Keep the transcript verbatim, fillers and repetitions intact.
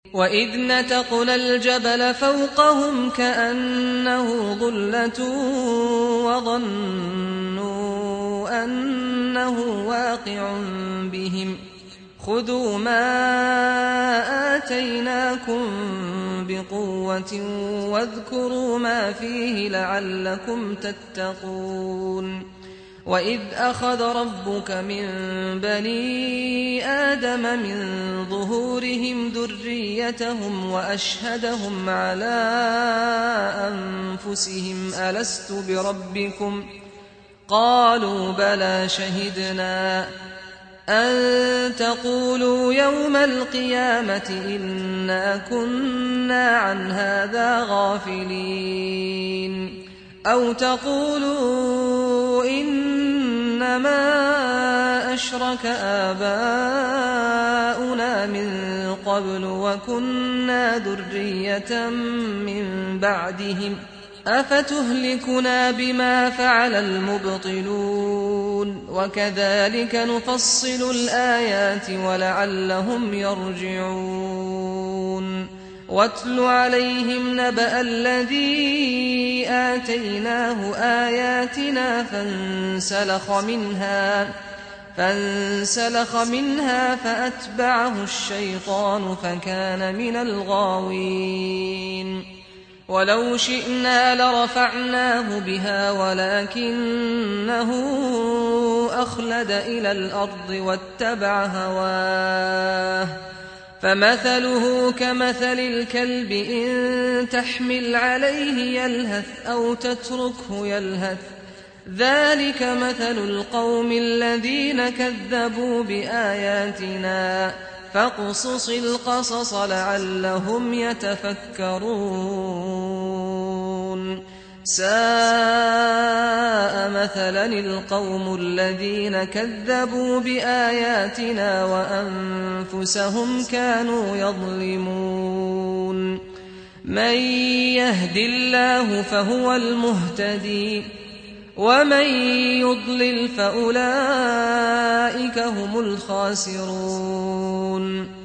وإذ نتقنا الجبل فوقهم كأنه ظلة وظنوا أنه واقع بهم خذوا ما آتيناكم بقوة واذكروا ما فيه لعلكم تتقون وإذ أخذ ربك من بني آدم من ظهورهم ذريتهم وأشهدهم على أنفسهم ألست بربكم قالوا بلى شهدنا أن تقولوا يوم القيامة إنا كنا عن هذا غافلين أو تقولوا إنما أشرك آباؤنا من قبل وكنا ذرية من بعدهم أفتهلكنا بما فعل المبطلون وكذلك نفصل الآيات ولعلهم يرجعون واتل عليهم نبأ الذي آتيناه آياتنا فانسلخ منها فانسلخ منها فأتبعه الشيطان فكان من الغاوين ولو شئنا لرفعناه بها ولكنه أخلد إلى الأرض واتبع هواه فمثله كمثل الكلب إن تحمل عليه يلهث أو تتركه يلهث ذلك مثل القوم الذين كذبوا بآياتنا فاقصص القصص لعلهم يتفكرون ساء مثلا القوم الذين كذبوا بآياتنا وأنفسهم كانوا يظلمون من يهد الله فهو المهتدي ومن يضلل فأولئك هم الخاسرون